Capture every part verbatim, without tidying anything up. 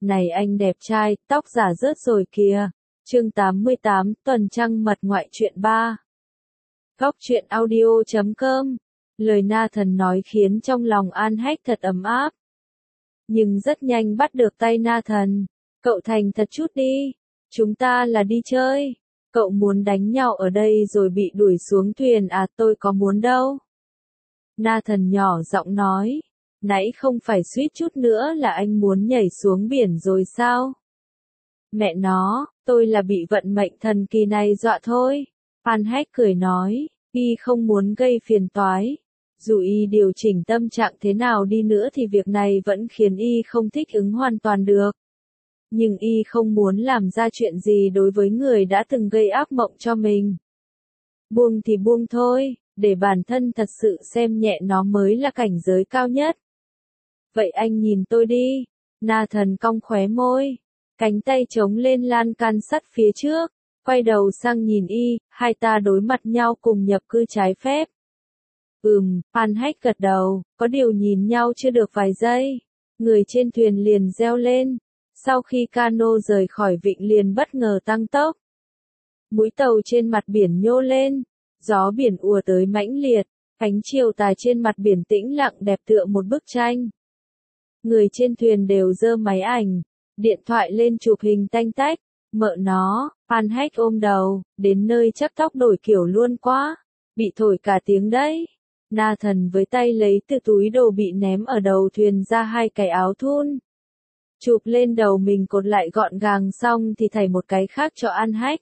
Này anh đẹp trai, tóc giả rớt rồi kìa. Chương tám mươi tám, tuần trăng mật ngoại truyện ba. Góc truyện audio chấm com. Lời Nathan nói khiến trong lòng An Hách thật ấm áp. Nhưng rất nhanh bắt được tay Nathan. Cậu thành thật chút đi. Chúng ta là đi chơi. Cậu muốn đánh nhau ở đây rồi bị đuổi xuống thuyền à, tôi có muốn đâu. Nathan nhỏ giọng nói. Nãy không phải suýt chút nữa là anh muốn nhảy xuống biển rồi sao? Mẹ nó, tôi là bị vận mệnh thần kỳ này dọa thôi. An Hách cười nói, y không muốn gây phiền toái. Dù y điều chỉnh tâm trạng thế nào đi nữa thì việc này vẫn khiến y không thích ứng hoàn toàn được. Nhưng y không muốn làm ra chuyện gì đối với người đã từng gây ác mộng cho mình. Buông thì buông thôi, để bản thân thật sự xem nhẹ nó mới là cảnh giới cao nhất. Vậy anh nhìn tôi đi. Nathan cong khóe môi. Cánh tay chống lên lan can sắt phía trước. Quay đầu sang nhìn y, hai ta đối mặt nhau cùng nhập cư trái phép. Ừm, An Hách gật đầu, có điều nhìn nhau chưa được vài giây. Người trên thuyền liền reo lên. Sau khi cano rời khỏi vịnh liền bất ngờ tăng tốc. Mũi tàu trên mặt biển nhô lên. Gió biển ùa tới mãnh liệt. Ánh chiều tà trên mặt biển tĩnh lặng đẹp tựa một bức tranh. Người trên thuyền đều giơ máy ảnh, điện thoại lên chụp hình tanh tách, mợ nó, An Hách ôm đầu, đến nơi chắc tóc đổi kiểu luôn quá, bị thổi cả tiếng đấy. Nathan với tay lấy từ túi đồ bị ném ở đầu thuyền ra hai cái áo thun. Chụp lên đầu mình cột lại gọn gàng xong thì thảy một cái khác cho An Hách.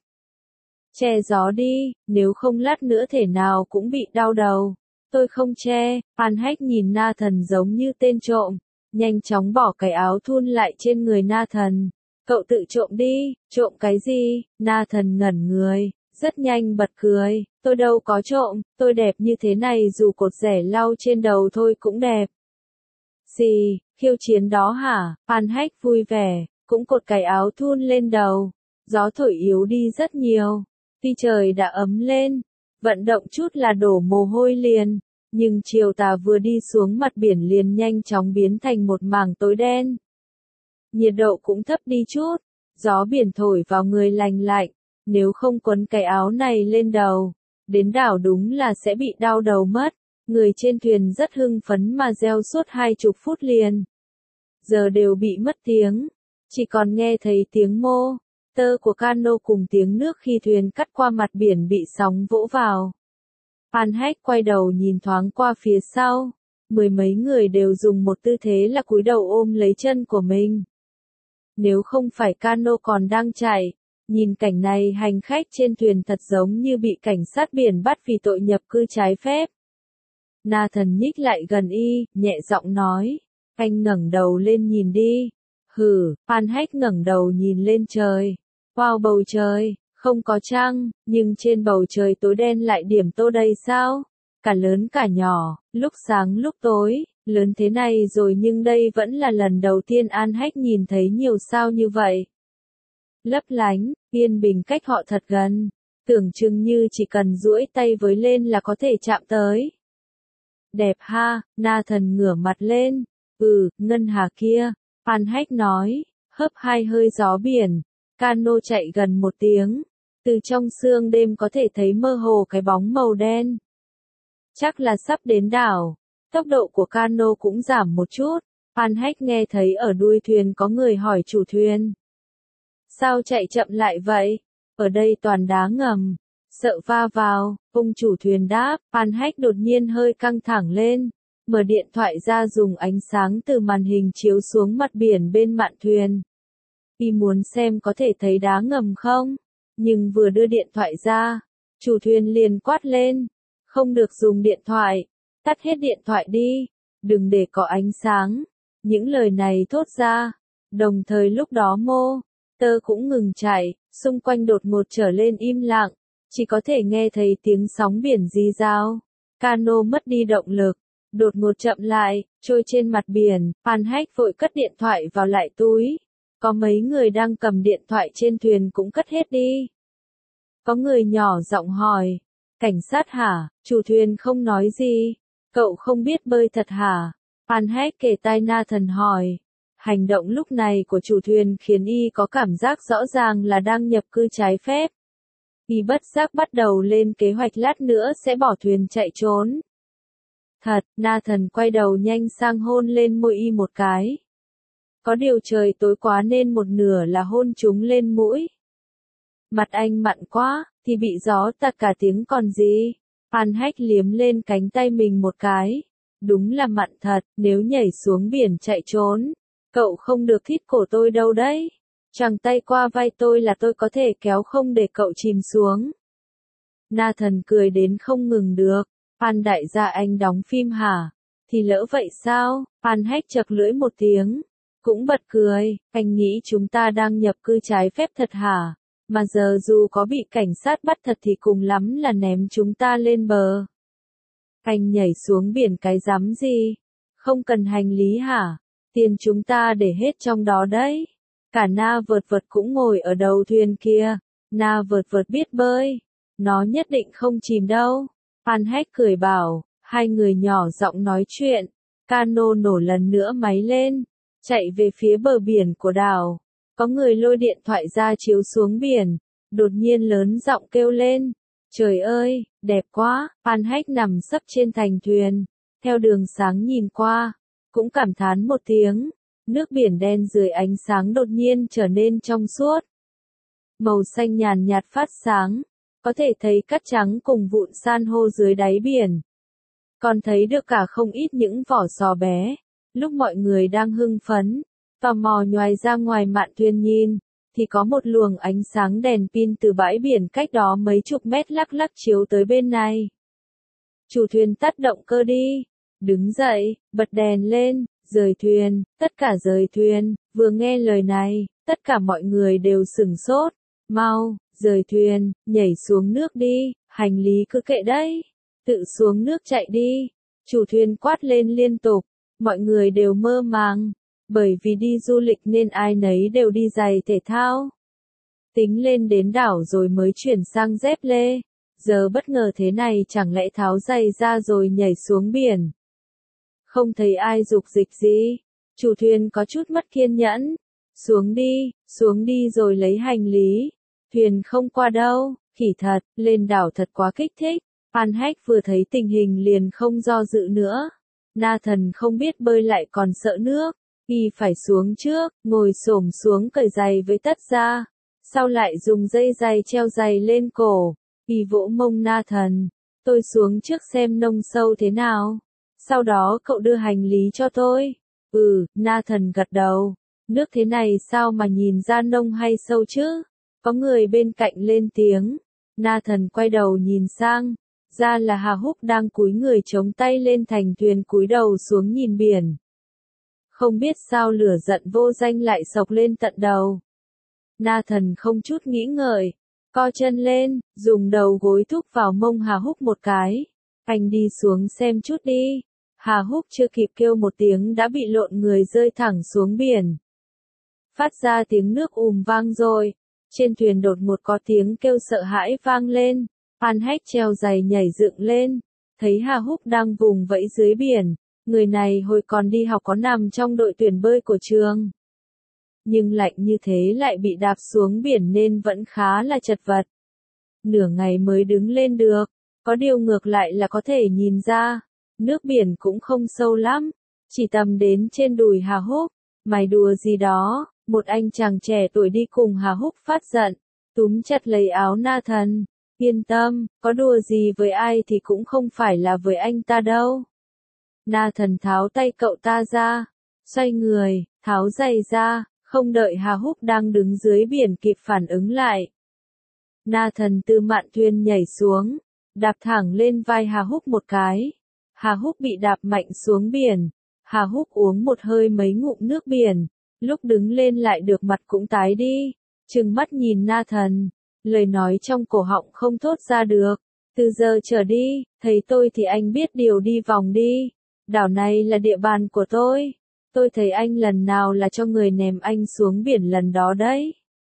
Che gió đi, nếu không lát nữa thể nào cũng bị đau đầu. Tôi không che, An Hách nhìn Nathan giống như tên trộm. Nhanh chóng bỏ cái áo thun lại trên người Nathan. Cậu tự trộm đi, trộm cái gì? Nathan ngẩn người, rất nhanh bật cười. Tôi đâu có trộm, tôi đẹp như thế này dù cột rẻ lau trên đầu thôi cũng đẹp. Gì, khiêu chiến đó hả? An Hách vui vẻ, cũng cột cái áo thun lên đầu. Gió thổi yếu đi rất nhiều. Tuy trời đã ấm lên, vận động chút là đổ mồ hôi liền. Nhưng chiều tà vừa đi xuống mặt biển liền nhanh chóng biến thành một mảng tối đen. Nhiệt độ cũng thấp đi chút, gió biển thổi vào người lành lạnh, nếu không quấn cái áo này lên đầu, đến đảo đúng là sẽ bị đau đầu mất. Người trên thuyền rất hưng phấn mà reo suốt hai chục phút liền. Giờ đều bị mất tiếng, chỉ còn nghe thấy tiếng mô tơ của cano cùng tiếng nước khi thuyền cắt qua mặt biển bị sóng vỗ vào. An Hách quay đầu nhìn thoáng qua phía sau, mười mấy người đều dùng một tư thế là cúi đầu ôm lấy chân của mình. Nếu không phải cano còn đang chạy, nhìn cảnh này hành khách trên thuyền thật giống như bị cảnh sát biển bắt vì tội nhập cư trái phép. Nathan nhích lại gần y, nhẹ giọng nói, anh ngẩng đầu lên nhìn đi. Hừ, An Hách ngẩng đầu nhìn lên trời. Wow, bầu trời. Không có trăng, nhưng trên bầu trời tối đen lại điểm tô đầy sao? Cả lớn cả nhỏ, lúc sáng lúc tối, lớn thế này rồi nhưng đây vẫn là lần đầu tiên An Hách nhìn thấy nhiều sao như vậy. Lấp lánh, yên bình cách họ thật gần, tưởng chừng như chỉ cần duỗi tay với lên là có thể chạm tới. Đẹp ha, Nathan ngửa mặt lên, ừ, ngân hà kia, An Hách nói, hớp hai hơi gió biển, cano chạy gần một tiếng. Từ trong sương đêm có thể thấy mơ hồ cái bóng màu đen. Chắc là sắp đến đảo. Tốc độ của cano cũng giảm một chút. An Hách nghe thấy ở đuôi thuyền có người hỏi chủ thuyền. Sao chạy chậm lại vậy? Ở đây toàn đá ngầm. Sợ va vào. Ông chủ thuyền đáp. An Hách đột nhiên hơi căng thẳng lên. Mở điện thoại ra dùng ánh sáng từ màn hình chiếu xuống mặt biển bên mạn thuyền. Y muốn xem có thể thấy đá ngầm không? Nhưng vừa đưa điện thoại ra, chủ thuyền liền quát lên, không được dùng điện thoại, tắt hết điện thoại đi, đừng để có ánh sáng. Những lời này thốt ra, đồng thời lúc đó mô tơ cũng ngừng chạy, xung quanh đột ngột trở lên im lặng, chỉ có thể nghe thấy tiếng sóng biển rì rào. Cano mất đi động lực, đột ngột chậm lại, trôi trên mặt biển. An Hách vội cất điện thoại vào lại túi. Có mấy người đang cầm điện thoại trên thuyền cũng cất hết đi. Có người nhỏ giọng hỏi, cảnh sát hả? Chủ thuyền không nói gì. Cậu không biết bơi thật hả? An Hách kề tai Nathan hỏi. Hành động lúc này của chủ thuyền khiến y có cảm giác rõ ràng là đang nhập cư trái phép. Y bất giác bắt đầu lên kế hoạch lát nữa sẽ bỏ thuyền chạy trốn. Thật, Nathan quay đầu nhanh sang hôn lên môi y một cái. Có điều trời tối quá nên một nửa là hôn chúng lên mũi. Mặt anh mặn quá, thì bị gió tạt cả tiếng còn gì. An Hách liếm lên cánh tay mình một cái. Đúng là mặn thật, nếu nhảy xuống biển chạy trốn, cậu không được thít cổ tôi đâu đấy. Choàng tay qua vai tôi là tôi có thể kéo không để cậu chìm xuống. Nathan cười đến không ngừng được. An đại gia anh đóng phim hả? Thì lỡ vậy sao? An Hách chật lưỡi một tiếng. Cũng bật cười, anh nghĩ chúng ta đang nhập cư trái phép thật hả? Mà giờ dù có bị cảnh sát bắt thật thì cùng lắm là ném chúng ta lên bờ. Anh nhảy xuống biển cái rắm gì? Không cần hành lý hả? Tiền chúng ta để hết trong đó đấy. Cả Na Vợt Vợt cũng ngồi ở đầu thuyền kia. Na Vợt Vợt biết bơi. Nó nhất định không chìm đâu. An Hách cười bảo, hai người nhỏ giọng nói chuyện. Cano nổ lần nữa máy lên, chạy về phía bờ biển của đảo. Có người lôi điện thoại ra chiếu xuống biển, đột nhiên lớn giọng kêu lên. Trời ơi, đẹp quá. An Hách nằm sấp trên thành thuyền, theo đường sáng nhìn qua, cũng cảm thán một tiếng. Nước biển đen dưới ánh sáng đột nhiên trở nên trong suốt. Màu xanh nhàn nhạt phát sáng, có thể thấy cát trắng cùng vụn san hô dưới đáy biển. Còn thấy được cả không ít những vỏ sò bé. Lúc mọi người đang hưng phấn, tò mò nhoài ra ngoài mạn thuyền nhìn, thì có một luồng ánh sáng đèn pin từ bãi biển cách đó mấy chục mét lắc lắc chiếu tới bên này. Chủ thuyền tắt động cơ đi. Đứng dậy, bật đèn lên, rời thuyền, tất cả rời thuyền. Vừa nghe lời này, tất cả mọi người đều sửng sốt. Mau, rời thuyền, nhảy xuống nước đi, hành lý cứ kệ đấy. Tự xuống nước chạy đi. Chủ thuyền quát lên liên tục, mọi người đều mơ màng. Bởi vì đi du lịch nên ai nấy đều đi giày thể thao. Tính lên đến đảo rồi mới chuyển sang dép lê. Giờ bất ngờ thế này chẳng lẽ tháo giày ra rồi nhảy xuống biển. Không thấy ai dục dịch gì. Chủ thuyền có chút mất kiên nhẫn. Xuống đi, xuống đi rồi lấy hành lý. Thuyền không qua đâu, khỉ thật, lên đảo thật quá kích thích. An Hách vừa thấy tình hình liền không do dự nữa. Nathan không biết bơi lại còn sợ nước. Y phải xuống trước, ngồi xổm xuống cởi giày với tất ra. Sau lại dùng dây giày treo giày lên cổ. Y vỗ mông Nathan. Tôi xuống trước xem nông sâu thế nào. Sau đó cậu đưa hành lý cho tôi. Ừ, Nathan gật đầu. Nước thế này sao mà nhìn ra nông hay sâu chứ? Có người bên cạnh lên tiếng. Nathan quay đầu nhìn sang. Ra là Hà Húc đang cúi người chống tay lên thành thuyền cúi đầu xuống nhìn biển. Không biết sao lửa giận vô danh lại sộc lên tận đầu. Nathan không chút nghĩ ngợi, co chân lên, dùng đầu gối thúc vào mông Hà Húc một cái. Anh đi xuống xem chút đi. Hà Húc chưa kịp kêu một tiếng đã bị lộn người rơi thẳng xuống biển. Phát ra tiếng nước ùm vang rồi. Trên thuyền đột ngột có tiếng kêu sợ hãi vang lên. An Hách treo giày nhảy dựng lên. Thấy Hà Húc đang vùng vẫy dưới biển. Người này hồi còn đi học có nằm trong đội tuyển bơi của trường. Nhưng lạnh như thế lại bị đạp xuống biển nên vẫn khá là chật vật. Nửa ngày mới đứng lên được. Có điều ngược lại là có thể nhìn ra. Nước biển cũng không sâu lắm. Chỉ tầm đến trên đùi Hà Húc. Mày đùa gì đó. Một anh chàng trẻ tuổi đi cùng Hà Húc phát giận. Túm chặt lấy áo Nathan. Yên tâm, có đùa gì với ai thì cũng không phải là với anh ta đâu. Nathan tháo tay cậu ta ra. Xoay người, tháo giày ra. Không đợi Hà Húc đang đứng dưới biển kịp phản ứng lại. Nathan từ mạn thuyền nhảy xuống. Đạp thẳng lên vai Hà Húc một cái. Hà Húc bị đạp mạnh xuống biển. Hà Húc uống một hơi mấy ngụm nước biển. Lúc đứng lên lại được mặt cũng tái đi. Trừng mắt nhìn Nathan. Lời nói trong cổ họng không thốt ra được. Từ giờ trở đi, thấy tôi thì anh biết điều đi vòng đi. Đảo này là địa bàn của tôi. Tôi thấy anh lần nào là cho người ném anh xuống biển lần đó đấy.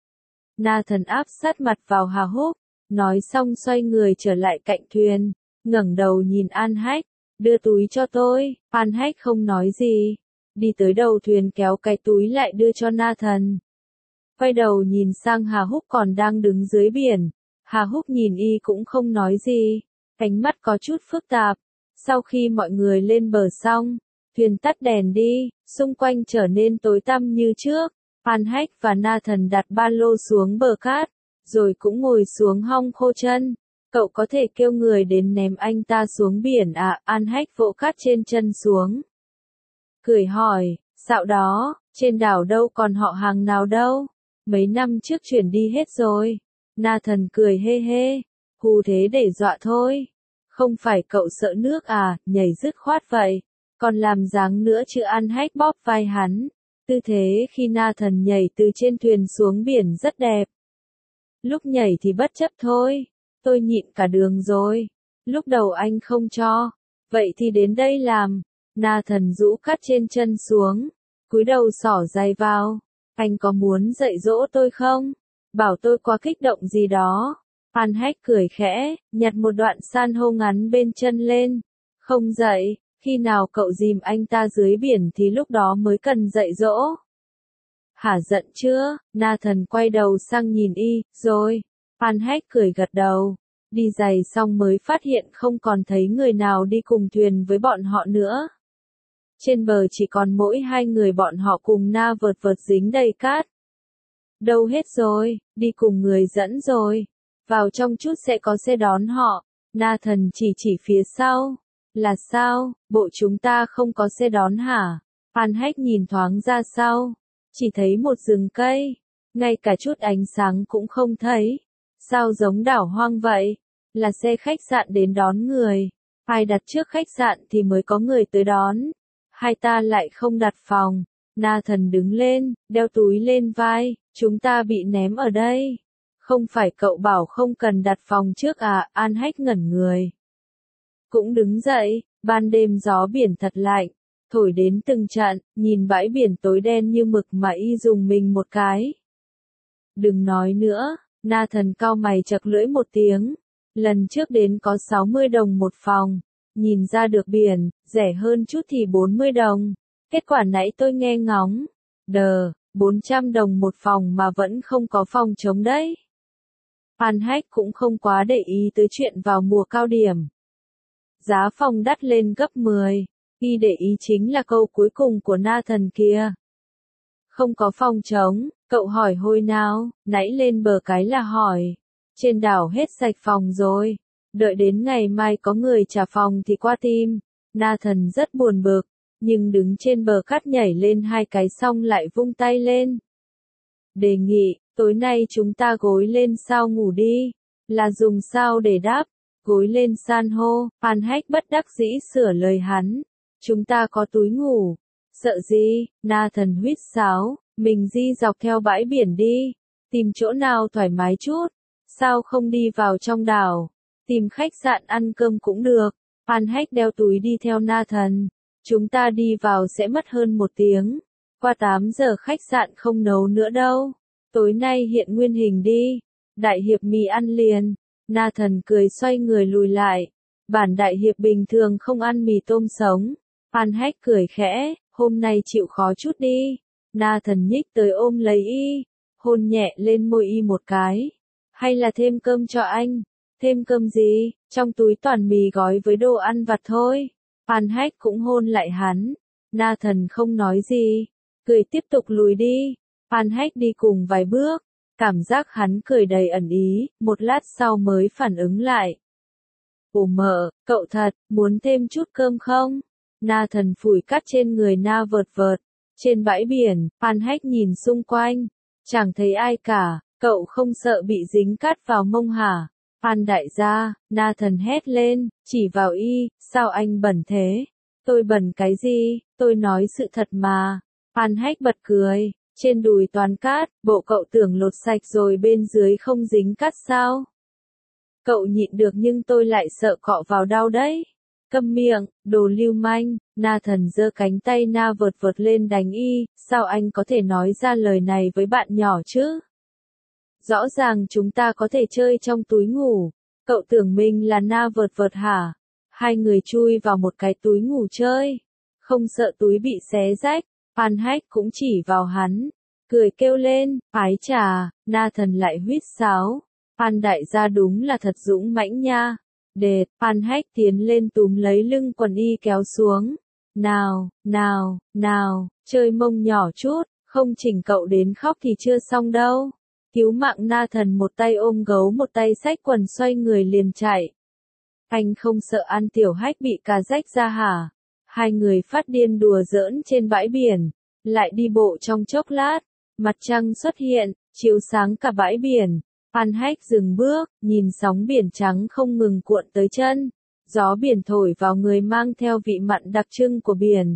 Nathan áp sát mặt vào Hà Húc. Nói xong xoay người trở lại cạnh thuyền. Ngẩng đầu nhìn An Hách. Đưa túi cho tôi. An Hách không nói gì. đi tới đầu thuyền kéo cái túi lại đưa cho Nathan. Quay đầu nhìn sang Hà Húc còn đang đứng dưới biển, Hà Húc nhìn y cũng không nói gì, ánh mắt có chút phức tạp. Sau khi mọi người lên bờ xong, thuyền tắt đèn đi, xung quanh trở nên tối tăm như trước. An Hách và Nathan đặt ba lô xuống bờ cát, rồi cũng ngồi xuống hong khô chân. Cậu có thể kêu người đến ném anh ta xuống biển à? An Hách vỗ cát trên chân xuống. Cười hỏi, dạo đó, trên đảo đâu còn họ hàng nào đâu? Mấy năm trước chuyển đi hết rồi. Nathan cười hê hê, hù thế để dọa thôi. Không phải cậu sợ nước à, nhảy dứt khoát vậy. Còn làm dáng nữa chứ? An Hách bóp vai hắn. Tư thế khi Nathan nhảy từ trên thuyền xuống biển rất đẹp. Lúc nhảy thì bất chấp thôi. Tôi nhịn cả đường rồi. Lúc đầu anh không cho. Vậy thì đến đây làm. Nathan rũ cát trên chân xuống. Cúi đầu xỏ giày vào. Anh có muốn dạy dỗ tôi không? Bảo tôi quá kích động gì đó. An Hách cười khẽ, nhặt một đoạn san hô ngắn bên chân lên. Không dạy, khi nào cậu dìm anh ta dưới biển thì lúc đó mới cần dạy dỗ. Hả, giận chưa? Nathan quay đầu sang nhìn y, rồi. An Hách cười gật đầu. Đi giày xong mới phát hiện không còn thấy người nào đi cùng thuyền với bọn họ nữa. Trên bờ chỉ còn mỗi hai người bọn họ cùng Na vợt vợt dính đầy cát. Đâu hết rồi, đi cùng người dẫn rồi. Vào trong chút sẽ có xe đón họ. Nathan chỉ chỉ phía sau. Là sao, bộ chúng ta không có xe đón hả? An Hách nhìn thoáng ra sau. Chỉ thấy một rừng cây. Ngay cả chút ánh sáng cũng không thấy. Sao giống đảo hoang vậy? Là xe khách sạn đến đón người. Ai đặt trước khách sạn thì mới có người tới đón. Hai ta lại không đặt phòng. Nathan đứng lên, đeo túi lên vai. Chúng ta bị ném ở đây. Không phải cậu bảo không cần đặt phòng trước à? An Hách ngẩn người. Cũng đứng dậy, ban đêm gió biển thật lạnh. Thổi đến từng trận, nhìn bãi biển tối đen như mực mà y dùng mình một cái. Đừng nói nữa, Nathan cau mày chật lưỡi một tiếng. Lần trước đến có sáu mươi đồng một phòng. Nhìn ra được biển, rẻ hơn chút thì bốn mươi đồng. Kết quả nãy tôi nghe ngóng. Đờ, bốn trăm đồng một phòng mà vẫn không có phòng trống đấy. An Hách cũng không quá để ý tới chuyện vào mùa cao điểm. Giá phòng đắt lên gấp mười. Y để ý chính là câu cuối cùng của Nathan kia. Không có phòng trống, cậu hỏi hồi nào, nãy lên bờ cái là hỏi. Trên đảo hết sạch phòng rồi. Đợi đến ngày mai có người trả phòng thì qua tìm. Nathan rất buồn bực, nhưng đứng trên bờ cát nhảy lên hai cái xong lại vung tay lên. Đề nghị, tối nay chúng ta gối lên sao ngủ đi. Là dùng sao để đáp, gối lên san hô. An Hách bất đắc dĩ sửa lời hắn. Chúng ta có túi ngủ. Sợ gì? Nathan huýt sáo, mình di dọc theo bãi biển đi. Tìm chỗ nào thoải mái chút. Sao không đi vào trong đảo? Tìm khách sạn ăn cơm cũng được. An Hách đeo túi đi theo Nathan. Chúng ta đi vào sẽ mất hơn một tiếng. Qua tám giờ khách sạn không nấu nữa đâu. Tối nay hiện nguyên hình đi. Đại hiệp mì ăn liền. Nathan cười xoay người lùi lại. Bản đại hiệp bình thường không ăn mì tôm sống. An Hách cười khẽ, hôm nay chịu khó chút đi. Nathan nhích tới ôm lấy y. Hôn nhẹ lên môi y một cái. Hay là thêm cơm cho anh? Thêm cơm gì? Trong túi toàn mì gói với đồ ăn vặt thôi. An Hách cũng hôn lại hắn. Nathan không nói gì. Cười tiếp tục lùi đi. An Hách đi cùng vài bước. Cảm giác hắn cười đầy ẩn ý, một lát sau mới phản ứng lại. Ồ mợ, cậu thật, muốn thêm chút cơm không? Nathan phủi cát trên người Na vợt vợt. Trên bãi biển, An Hách nhìn xung quanh. Chẳng thấy ai cả, cậu không sợ bị dính cát vào mông hả? An đại gia, Nathan hét lên, chỉ vào y, sao anh bẩn thế? Tôi bẩn cái gì, tôi nói sự thật mà. An Hách bật cười, trên đùi toàn cát, bộ cậu tưởng lột sạch rồi bên dưới không dính cát sao? Cậu nhịn được nhưng tôi lại sợ cọ vào đau đấy. Câm miệng, đồ lưu manh. Nathan giơ cánh tay Na vợt vợt lên đánh y, sao anh có thể nói ra lời này với bạn nhỏ chứ? Rõ ràng chúng ta có thể chơi trong túi ngủ. Cậu tưởng mình là Na vợt vợt hả? Hai người chui vào một cái túi ngủ chơi. không sợ túi bị xé rách. Phan Hách cũng chỉ vào hắn, cười kêu lên, ái chà, Nathan lại huýt sáo. Phan đại gia đúng là thật dũng mãnh nha. Đệt, Phan Hách tiến lên túm lấy lưng quần y kéo xuống. Nào, nào, nào, chơi mông nhỏ chút, không chỉnh cậu đến khóc thì chưa xong đâu. Cứu mạng Nathan một tay ôm gấu một tay xách quần xoay người liền chạy. Anh không sợ An Tiểu Hách bị cà rách ra hả? Hai người phát điên đùa giỡn trên bãi biển, lại đi bộ trong chốc lát, mặt trăng xuất hiện, chiếu sáng cả bãi biển. Phan Hách dừng bước, nhìn sóng biển trắng không ngừng cuộn tới chân, gió biển thổi vào người mang theo vị mặn đặc trưng của biển.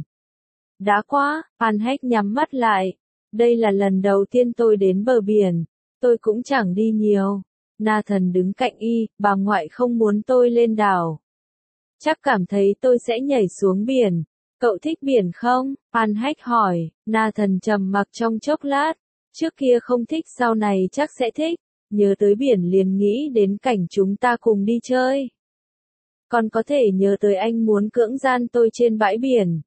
Đã quá, Phan Hách nhắm mắt lại, đây là lần đầu tiên tôi đến bờ biển, tôi cũng chẳng đi nhiều. Nathan đứng cạnh y, bà ngoại không muốn tôi lên đảo. Chắc cảm thấy tôi sẽ nhảy xuống biển. Cậu thích biển không? Phan Hách hỏi. Nathan trầm mặc trong chốc lát. Trước kia không thích, sau này chắc sẽ thích. Nhớ tới biển liền nghĩ đến cảnh chúng ta cùng đi chơi. Còn có thể nhớ tới anh muốn cưỡng gian tôi trên bãi biển.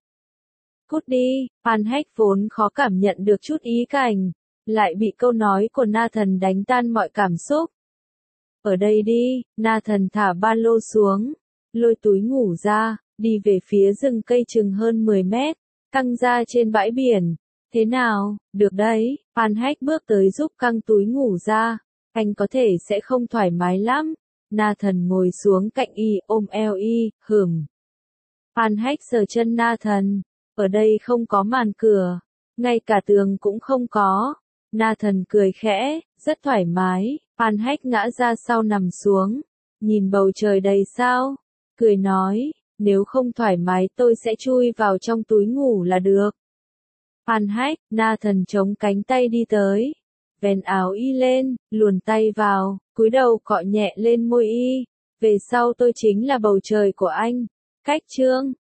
Cút đi. Phan Hách vốn khó cảm nhận được chút ý cảnh, lại bị câu nói của Nathan đánh tan mọi cảm xúc. Ở đây đi. Nathan thả ba lô xuống, lôi túi ngủ ra, đi về phía rừng cây chừng hơn mười mét, căng ra trên bãi biển. Thế nào, được đấy. Phan Hách bước tới giúp căng túi ngủ ra. Anh có thể sẽ không thoải mái lắm. Nathan ngồi xuống cạnh y, ôm eo y, hửm. Phan Hách sờ chân Nathan. Ở đây không có màn cửa, ngay cả tường cũng không có. Nathan cười khẽ, rất thoải mái. Phan Hách ngã ra sau nằm xuống, nhìn bầu trời đầy sao, cười nói, nếu không thoải mái tôi sẽ chui vào trong túi ngủ là được. Phan Hách, Nathan chống cánh tay đi tới, vén áo y lên, luồn tay vào, cúi đầu cọ nhẹ lên môi y. Về sau tôi chính là bầu trời của anh. Cách chương